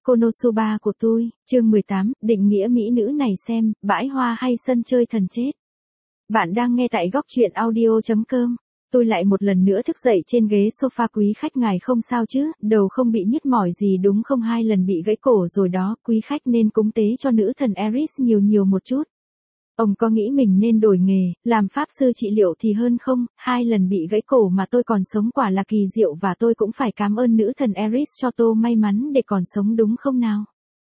Konosuba của tôi, chương 18, định nghĩa mỹ nữ này xem, bãi hoa hay sân chơi thần chết. Bạn đang nghe tại góc truyện audio.com. Tôi lại một lần nữa thức dậy trên ghế sofa. Quý khách ngài không sao chứ, đầu không bị nhức mỏi gì đúng không? 2 lần bị gãy cổ rồi đó, quý khách nên cúng tế cho nữ thần Eris nhiều một chút. Ông có nghĩ mình nên đổi nghề, làm pháp sư trị liệu thì hơn không? 2 lần bị gãy cổ mà tôi còn sống quả là kỳ diệu, và tôi cũng phải cảm ơn nữ thần Eris cho tôi may mắn để còn sống đúng không nào?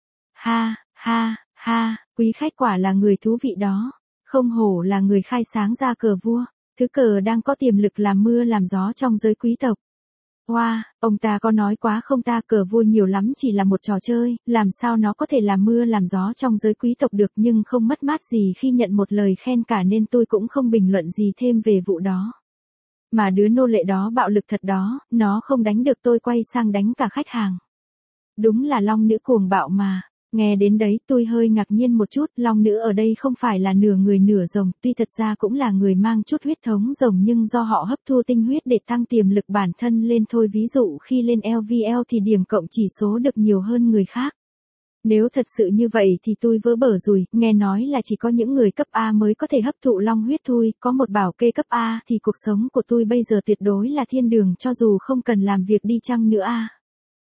Ha, quý khách quả là người thú vị đó. Không hổ là người khai sáng ra cờ vua, thứ cờ đang có tiềm lực làm mưa làm gió trong giới quý tộc. Wow, ông ta có nói quá không ta? Cờ vua nhiều lắm chỉ là một trò chơi, làm sao nó có thể làm mưa làm gió trong giới quý tộc được, nhưng không mất mát gì khi nhận một lời khen cả nên tôi cũng không bình luận gì thêm về vụ đó. Mà đứa nô lệ đó bạo lực thật đó, nó không đánh được tôi quay sang đánh cả khách hàng. Đúng là long nữ cuồng bạo mà. Nghe đến đấy tôi hơi ngạc nhiên một chút, long nữ ở đây không phải là nửa người nửa rồng, tuy thật ra cũng là người mang chút huyết thống rồng nhưng do họ hấp thu tinh huyết để tăng tiềm lực bản thân lên thôi. Ví dụ khi lên LVL thì điểm cộng chỉ số được nhiều hơn người khác. Nếu thật sự như vậy thì tôi vỡ bờ rồi, nghe nói là chỉ có những người cấp A mới có thể hấp thụ long huyết thôi, có một bảo kê cấp A thì cuộc sống của tôi bây giờ tuyệt đối là thiên đường cho dù không cần làm việc đi chăng nữa à.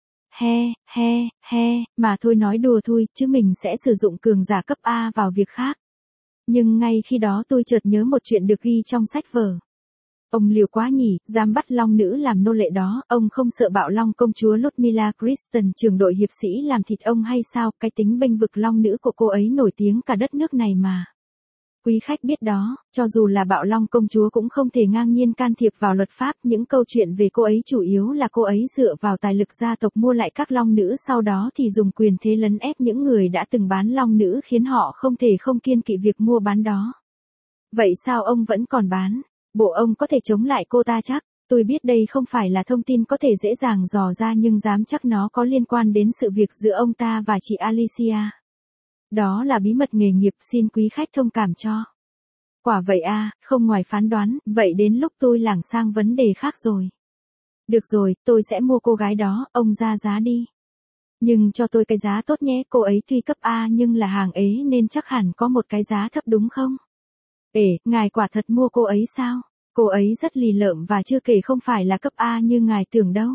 Mà thôi nói đùa thôi, chứ mình sẽ sử dụng cường giả cấp A vào việc khác. Nhưng ngay khi đó tôi chợt nhớ một chuyện được ghi trong sách vở. Ông liều quá nhỉ, dám bắt long nữ làm nô lệ đó, ông không sợ bạo long công chúa Ludmilla Kristen trưởng đội hiệp sĩ làm thịt ông hay sao? Cái tính bênh vực long nữ của cô ấy nổi tiếng cả đất nước này mà. Quý khách biết đó, cho dù là bạo long công chúa cũng không thể ngang nhiên can thiệp vào luật pháp. Những câu chuyện về cô ấy chủ yếu là cô ấy dựa vào tài lực gia tộc mua lại các long nữ, sau đó thì dùng quyền thế lấn ép những người đã từng bán long nữ, khiến họ không thể không kiêng kỵ việc mua bán đó. Vậy sao ông vẫn còn bán? Bộ ông có thể chống lại cô ta chắc? Tôi biết đây không phải là thông tin có thể dễ dàng dò ra, nhưng dám chắc nó có liên quan đến sự việc giữa ông ta và chị Alicia. Đó là bí mật nghề nghiệp, xin quý khách thông cảm cho. Quả vậy à, không ngoài phán đoán, vậy đến lúc tôi lảng sang vấn đề khác rồi. Được rồi, tôi sẽ mua cô gái đó, ông ra giá đi. Nhưng cho tôi cái giá tốt nhé, cô ấy tuy cấp A nhưng là hàng ế nên chắc hẳn có một cái giá thấp đúng không? Ngài quả thật mua cô ấy sao? Cô ấy rất lì lợm và chưa kể không phải là cấp A như ngài tưởng đâu.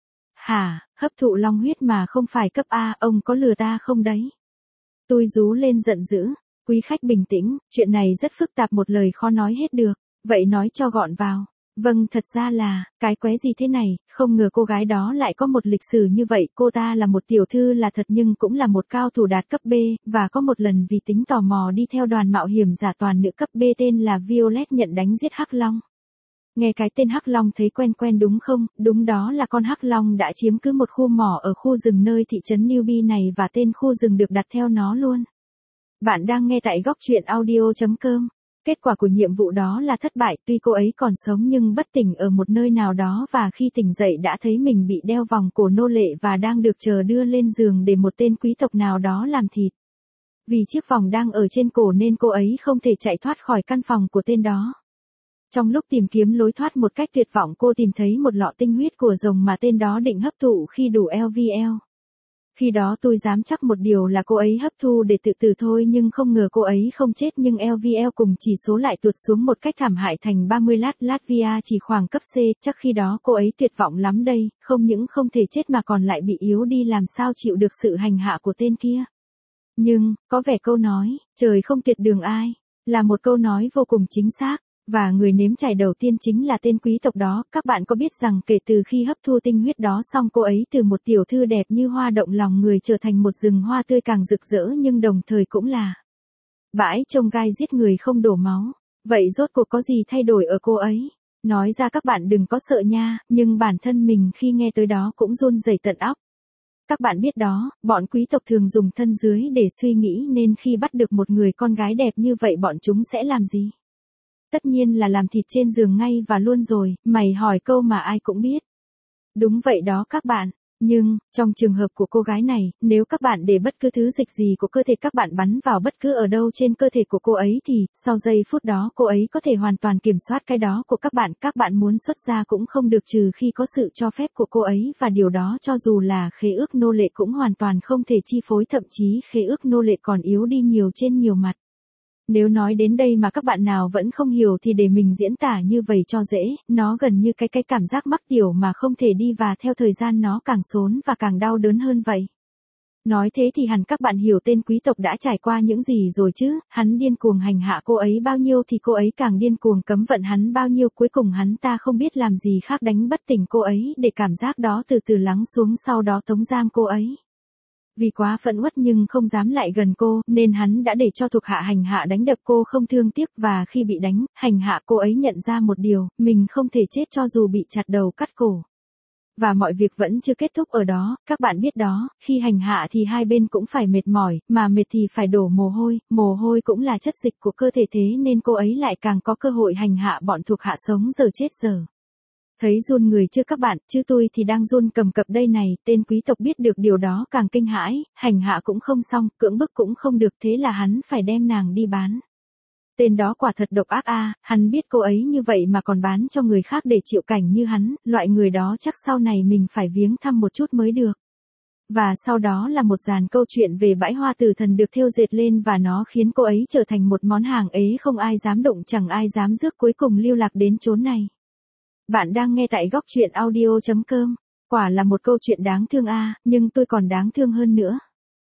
Hả, hấp thụ long huyết mà không phải cấp A, ông có lừa ta không đấy? Tôi rú lên giận dữ. Quý khách bình tĩnh, chuyện này rất phức tạp, một lời khó nói hết được. Vậy nói cho gọn vào. Vâng, thật ra là, cái quái gì thế này, không ngờ cô gái đó lại có một lịch sử như vậy. Cô ta là một tiểu thư là thật nhưng cũng là một cao thủ đạt cấp B, và có một lần vì tính tò mò đi theo đoàn mạo hiểm giả toàn nữ cấp B tên là Violet nhận đánh giết Hắc Long. Nghe cái tên Hắc Long thấy quen quen đúng không? Đúng, đó là con Hắc Long đã chiếm cứ một khu mỏ ở khu rừng nơi thị trấn Newbie này, và tên khu rừng được đặt theo nó luôn. Bạn đang nghe tại góc truyện audio.com. Kết quả của nhiệm vụ đó là thất bại, tuy cô ấy còn sống nhưng bất tỉnh ở một nơi nào đó, và khi tỉnh dậy đã thấy mình bị đeo vòng cổ nô lệ và đang được chờ đưa lên giường để một tên quý tộc nào đó làm thịt. Vì chiếc vòng đang ở trên cổ nên cô ấy không thể chạy thoát khỏi căn phòng của tên đó. Trong lúc tìm kiếm lối thoát một cách tuyệt vọng, cô tìm thấy một lọ tinh huyết của rồng mà tên đó định hấp thụ khi đủ LVL. Khi đó tôi dám chắc một điều là cô ấy hấp thu để tự tử thôi, nhưng không ngờ cô ấy không chết, nhưng LVL cùng chỉ số lại tụt xuống một cách thảm hại thành 30 lát. Latvia chỉ khoảng cấp C, chắc khi đó cô ấy tuyệt vọng lắm đây, không những không thể chết mà còn lại bị yếu đi, làm sao chịu được sự hành hạ của tên kia. Nhưng, có vẻ câu nói, trời không tuyệt đường ai, là một câu nói vô cùng chính xác. Và người nếm trải đầu tiên chính là tên quý tộc đó. Các bạn có biết rằng kể từ khi hấp thu tinh huyết đó xong, cô ấy từ một tiểu thư đẹp như hoa động lòng người trở thành một rừng hoa tươi càng rực rỡ, nhưng đồng thời cũng là bãi trông gai giết người không đổ máu. Vậy rốt cuộc có gì thay đổi ở cô ấy? Nói ra các bạn đừng có sợ nha, nhưng bản thân mình khi nghe tới đó cũng run rẩy tận óc. Các bạn biết đó, bọn quý tộc thường dùng thân dưới để suy nghĩ, nên khi bắt được một người con gái đẹp như vậy bọn chúng sẽ làm gì? Tất nhiên là làm thịt trên giường ngay và luôn rồi, mày hỏi câu mà ai cũng biết. Đúng vậy đó các bạn, Nhưng, trong trường hợp của cô gái này, nếu các bạn để bất cứ thứ dịch gì của cơ thể các bạn bắn vào bất cứ ở đâu trên cơ thể của cô ấy thì, sau giây phút đó cô ấy có thể hoàn toàn kiểm soát cái đó của các bạn muốn xuất ra cũng không được trừ khi có sự cho phép của cô ấy và điều đó cho dù là khế ước nô lệ cũng hoàn toàn không thể chi phối, thậm chí khế ước nô lệ còn yếu đi nhiều trên nhiều mặt. Nếu nói đến đây mà các bạn nào vẫn không hiểu thì để mình diễn tả như vậy cho dễ, nó gần như cái cảm giác mắc tiểu mà không thể đi và theo thời gian nó càng xốn và càng đau đớn hơn vậy. Nói thế thì hẳn các bạn hiểu tên quý tộc đã trải qua những gì rồi chứ, hắn điên cuồng hành hạ cô ấy bao nhiêu thì cô ấy càng điên cuồng cấm vận hắn bao nhiêu, cuối cùng hắn ta không biết làm gì khác đánh bất tỉnh cô ấy để cảm giác đó từ từ lắng xuống, sau đó tống giam cô ấy. Vì quá phẫn uất nhưng không dám lại gần cô, nên hắn đã để cho thuộc hạ hành hạ đánh đập cô không thương tiếc, và khi bị đánh, hành hạ cô ấy nhận ra một điều, mình không thể chết cho dù bị chặt đầu cắt cổ. Và mọi việc vẫn chưa kết thúc ở đó, các bạn biết đó, khi hành hạ thì hai bên cũng phải mệt mỏi, mà mệt thì phải đổ mồ hôi cũng là chất dịch của cơ thể, thế nên cô ấy lại càng có cơ hội hành hạ bọn thuộc hạ sống giờ chết giờ. Thấy run người chưa các bạn, chứ tôi thì đang run cầm cập đây này, tên quý tộc biết được điều đó càng kinh hãi, hành hạ cũng không xong, cưỡng bức cũng không được, thế là hắn phải đem nàng đi bán. Tên đó quả thật độc ác a, hắn biết cô ấy như vậy mà còn bán cho người khác để chịu cảnh như hắn, loại người đó chắc sau này mình phải viếng thăm một chút mới được. Và sau đó là một dàn câu chuyện về bãi hoa tử thần được thêu dệt lên và nó khiến cô ấy trở thành một món hàng ế không ai dám đụng chẳng ai dám rước, cuối cùng lưu lạc đến chốn này. Bạn đang nghe tại góc truyện audio.com. Quả là một câu chuyện đáng thương a, nhưng tôi còn đáng thương hơn nữa.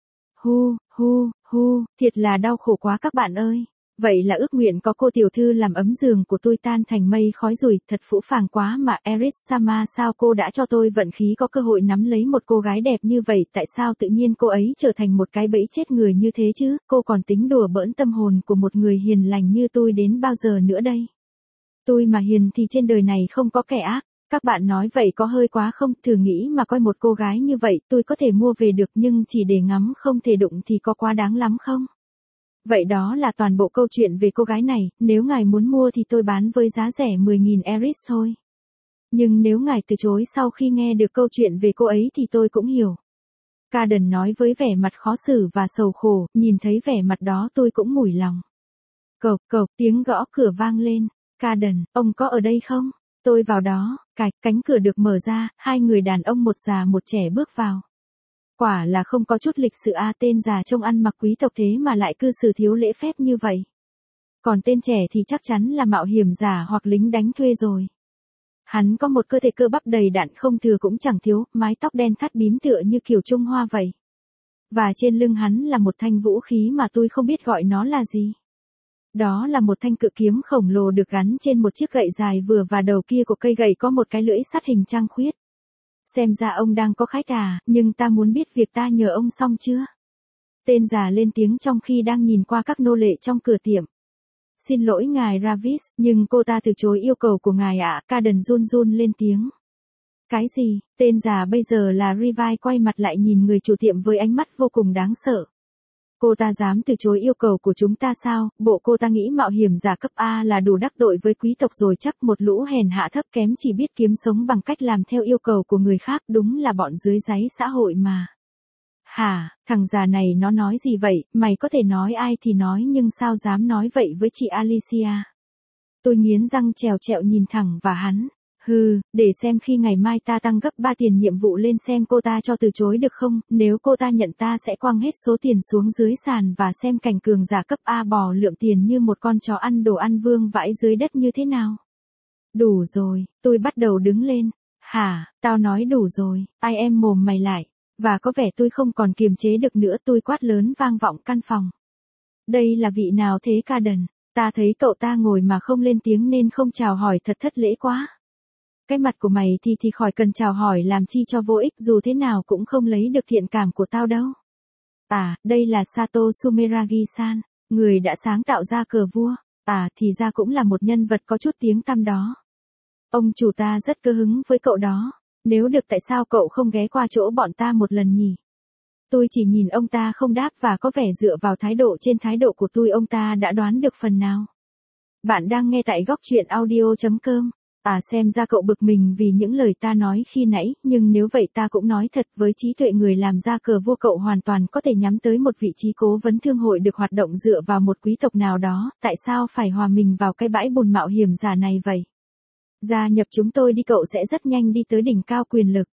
Thiệt là đau khổ quá các bạn ơi. Vậy là ước nguyện có cô tiểu thư làm ấm giường của tôi tan thành mây khói rồi, thật phũ phàng quá mà Eris-sama, sao cô đã cho tôi vận khí có cơ hội nắm lấy một cô gái đẹp như vậy, tại sao tự nhiên cô ấy trở thành một cái bẫy chết người như thế chứ, cô còn tính đùa bỡn tâm hồn của một người hiền lành như tôi đến bao giờ nữa đây? Tôi mà hiền thì trên đời này không có kẻ ác. Các bạn nói vậy có hơi quá không? Thử nghĩ mà coi một cô gái như vậy tôi có thể mua về được nhưng chỉ để ngắm không thể đụng thì có quá đáng lắm không? Vậy đó là toàn bộ câu chuyện về cô gái này, nếu ngài muốn mua thì tôi bán với giá rẻ 10.000 Eris thôi. Nhưng nếu ngài từ chối sau khi nghe được câu chuyện về cô ấy thì tôi cũng hiểu. Caden nói với vẻ mặt khó xử và sầu khổ, nhìn thấy vẻ mặt đó tôi cũng mủi lòng. Cộc, tiếng gõ cửa vang lên. Caden, ông có ở đây không? Tôi vào đó, cánh cửa được mở ra, hai người đàn ông một già một trẻ bước vào. Quả là không có chút lịch sự a, tên già trông ăn mặc quý tộc thế mà lại cư xử thiếu lễ phép như vậy. Còn tên trẻ thì chắc chắn là mạo hiểm giả hoặc lính đánh thuê rồi. Hắn có một cơ thể cơ bắp đầy đặn không thừa cũng chẳng thiếu, mái tóc đen thắt bím tựa như kiểu Trung Hoa vậy. Và trên lưng hắn là một thanh vũ khí mà tôi không biết gọi nó là gì. Đó là một thanh cự kiếm khổng lồ được gắn trên một chiếc gậy dài vừa, và đầu kia của cây gậy có một cái lưỡi sắt hình trăng khuyết. Xem ra ông đang có khách à, nhưng ta muốn biết việc ta nhờ ông xong chưa? Tên già lên tiếng trong khi đang nhìn qua các nô lệ trong cửa tiệm. Xin lỗi ngài Ravis, nhưng cô ta từ chối yêu cầu của ngài ạ. Caden run lên tiếng. Cái gì? Tên già bây giờ là Levi quay mặt lại nhìn người chủ tiệm với ánh mắt vô cùng đáng sợ. Cô ta dám từ chối yêu cầu của chúng ta sao? Bộ cô ta nghĩ mạo hiểm giả cấp A là đủ đắc tội với quý tộc rồi chắc, một lũ hèn hạ thấp kém chỉ biết kiếm sống bằng cách làm theo yêu cầu của người khác, đúng là bọn dưới đáy xã hội mà. Hả, thằng già này nó nói gì vậy? Mày có thể nói ai thì nói nhưng sao dám nói vậy với chị Alicia? Tôi nghiến răng trèo trẹo nhìn thẳng vào hắn. Để xem khi ngày mai ta tăng gấp 3 tiền nhiệm vụ lên xem cô ta cho từ chối được không, nếu cô ta nhận ta sẽ quăng hết số tiền xuống dưới sàn và xem cảnh cường giả cấp A bò lượm tiền như một con chó ăn đồ ăn vương vãi dưới đất như thế nào. Đủ rồi, tôi bắt đầu đứng lên. Hả, tao nói đủ rồi, ai em mồm mày lại. Và có vẻ tôi không còn kiềm chế được nữa, tôi quát lớn vang vọng căn phòng. Đây là vị nào thế Caden? Ta thấy cậu ta ngồi mà không lên tiếng nên không chào hỏi, thật thất lễ quá. Cái mặt của mày thì khỏi cần chào hỏi làm chi cho vô ích, dù thế nào cũng không lấy được thiện cảm của tao đâu. Đây là Sato Sumeragi-san, người đã sáng tạo ra cờ vua. Thì ra cũng là một nhân vật có chút tiếng tăm đó. Ông chủ ta rất cơ hứng với cậu đó. Nếu được tại sao cậu không ghé qua chỗ bọn ta một lần nhỉ? Tôi chỉ nhìn ông ta không đáp và có vẻ dựa vào thái độ trên thái độ của tôi ông ta đã đoán được phần nào. Bạn đang nghe tại góc truyện audio.com. À xem ra cậu bực mình vì những lời ta nói khi nãy, nhưng nếu vậy ta cũng nói thật với trí tuệ người làm ra cờ vua cậu hoàn toàn có thể nhắm tới một vị trí cố vấn thương hội được hoạt động dựa vào một quý tộc nào đó, tại sao phải hòa mình vào cái bãi bùn mạo hiểm giả này vậy? Gia nhập chúng tôi đi cậu sẽ rất nhanh đi tới đỉnh cao quyền lực.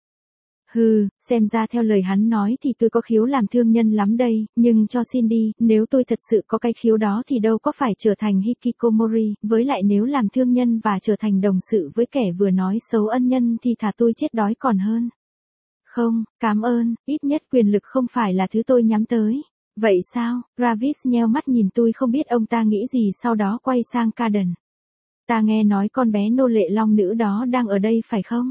Hừ, xem ra theo lời hắn nói thì tôi có khiếu làm thương nhân lắm đây, nhưng cho xin đi, nếu tôi thật sự có cái khiếu đó thì đâu có phải trở thành hikikomori, với lại nếu làm thương nhân và trở thành đồng sự với kẻ vừa nói xấu ân nhân thì thà tôi chết đói còn hơn. Không, cảm ơn, ít nhất quyền lực không phải là thứ tôi nhắm tới. Vậy sao? Travis nheo mắt nhìn tôi không biết ông ta nghĩ gì sau đó quay sang Caden. Ta nghe nói con bé nô lệ long nữ đó đang ở đây phải không?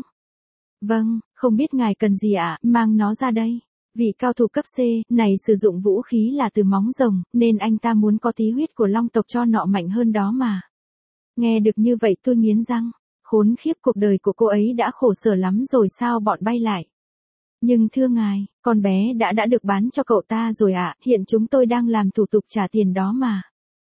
Vâng, không biết ngài cần gì ạ, mang nó ra đây. Vị cao thủ cấp C này sử dụng vũ khí là từ móng rồng, nên anh ta muốn có tí huyết của long tộc cho nọ mạnh hơn đó mà. Nghe được như vậy tôi nghiến răng. Khốn khiếp, cuộc đời của cô ấy đã khổ sở lắm rồi sao bọn bay lại. Nhưng thưa ngài, con bé đã được bán cho cậu ta rồi ạ, hiện chúng tôi đang làm thủ tục trả tiền đó mà.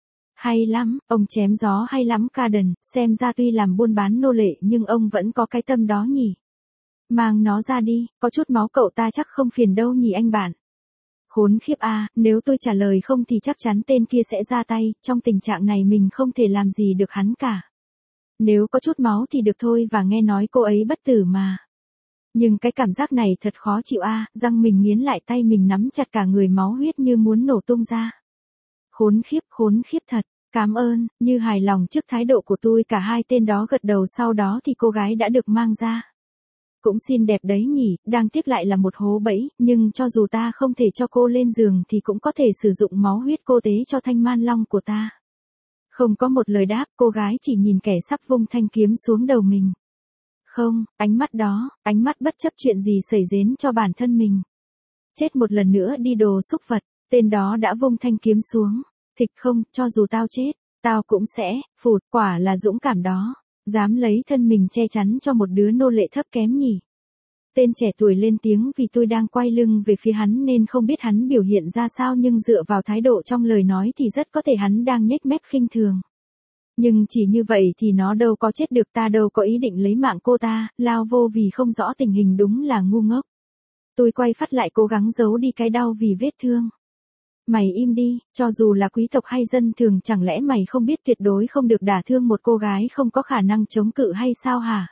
Hay lắm, ông chém gió hay lắm Caden, xem ra tuy làm buôn bán nô lệ nhưng ông vẫn có cái tâm đó nhỉ. Mang nó ra đi, có chút máu cậu ta chắc không phiền đâu nhỉ anh bạn. Khốn khiếp a, nếu tôi trả lời không thì chắc chắn tên kia sẽ ra tay, trong tình trạng này mình không thể làm gì được hắn cả. Nếu có chút máu thì được thôi và nghe nói cô ấy bất tử mà. Nhưng cái cảm giác này thật khó chịu a, răng mình nghiến lại tay mình nắm chặt cả người máu huyết như muốn nổ tung ra. Khốn khiếp thật, cảm ơn, như hài lòng trước thái độ của tôi cả hai tên đó gật đầu sau đó thì cô gái đã được mang ra. Cũng xinh đẹp đấy nhỉ, đang tiếc lại là một hố bẫy, nhưng cho dù ta không thể cho cô lên giường thì cũng có thể sử dụng máu huyết cô tế cho thanh man long của ta. Không có một lời đáp, cô gái chỉ nhìn kẻ sắp vung thanh kiếm xuống đầu mình. Không, ánh mắt đó, ánh mắt bất chấp chuyện gì xảy đến cho bản thân mình. Chết một lần nữa đi đồ xúc vật, tên đó đã vung thanh kiếm xuống. Thịch không, cho dù tao chết, tao cũng sẽ, phụt, quả là dũng cảm đó. Dám lấy thân mình che chắn cho một đứa nô lệ thấp kém nhỉ. Tên trẻ tuổi lên tiếng vì tôi đang quay lưng về phía hắn nên không biết hắn biểu hiện ra sao nhưng dựa vào thái độ trong lời nói thì rất có thể hắn đang nhếch mép khinh thường. Nhưng chỉ như vậy thì nó đâu có chết được, ta đâu có ý định lấy mạng cô ta, lao vô vì không rõ tình hình đúng là ngu ngốc. Tôi quay phát lại cố gắng giấu đi cái đau vì vết thương. Mày im đi, cho dù là quý tộc hay dân thường chẳng lẽ mày không biết tuyệt đối không được đả thương một cô gái không có khả năng chống cự hay sao hả?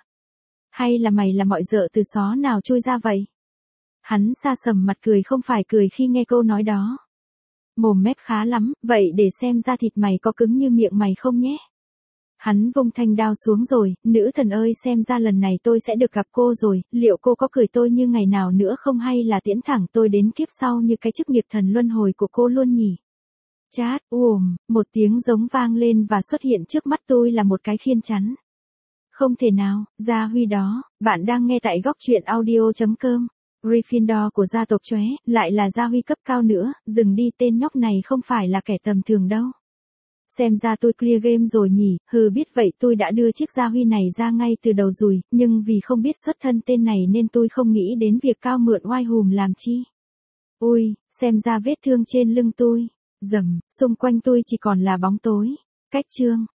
Hay là mày là mọi dợ từ xó nào chui ra vậy? Hắn sa sầm mặt cười không phải cười khi nghe câu nói đó. Mồm mép khá lắm, vậy để xem da thịt mày có cứng như miệng mày không nhé. Hắn vung thanh đao xuống rồi, nữ thần ơi xem ra lần này tôi sẽ được gặp cô rồi, liệu cô có cười tôi như ngày nào nữa không hay là tiễn thẳng tôi đến kiếp sau như cái chức nghiệp thần luân hồi của cô luôn nhỉ? Chát, một tiếng giống vang lên và xuất hiện trước mắt tôi là một cái khiên chắn. Không thể nào, Gia Huy đó, bạn đang nghe tại góc truyện audio.com. Gryffindor của gia tộc chóe, lại là Gia Huy cấp cao nữa, dừng đi tên nhóc này không phải là kẻ tầm thường đâu. Xem ra tôi clear game rồi nhỉ, biết vậy tôi đã đưa chiếc Gia Huy này ra ngay từ đầu rồi, nhưng vì không biết xuất thân tên này nên tôi không nghĩ đến việc cao mượn oai hùm làm chi. Ui, xem ra vết thương trên lưng tôi. Xung quanh tôi chỉ còn là bóng tối. Cách chương.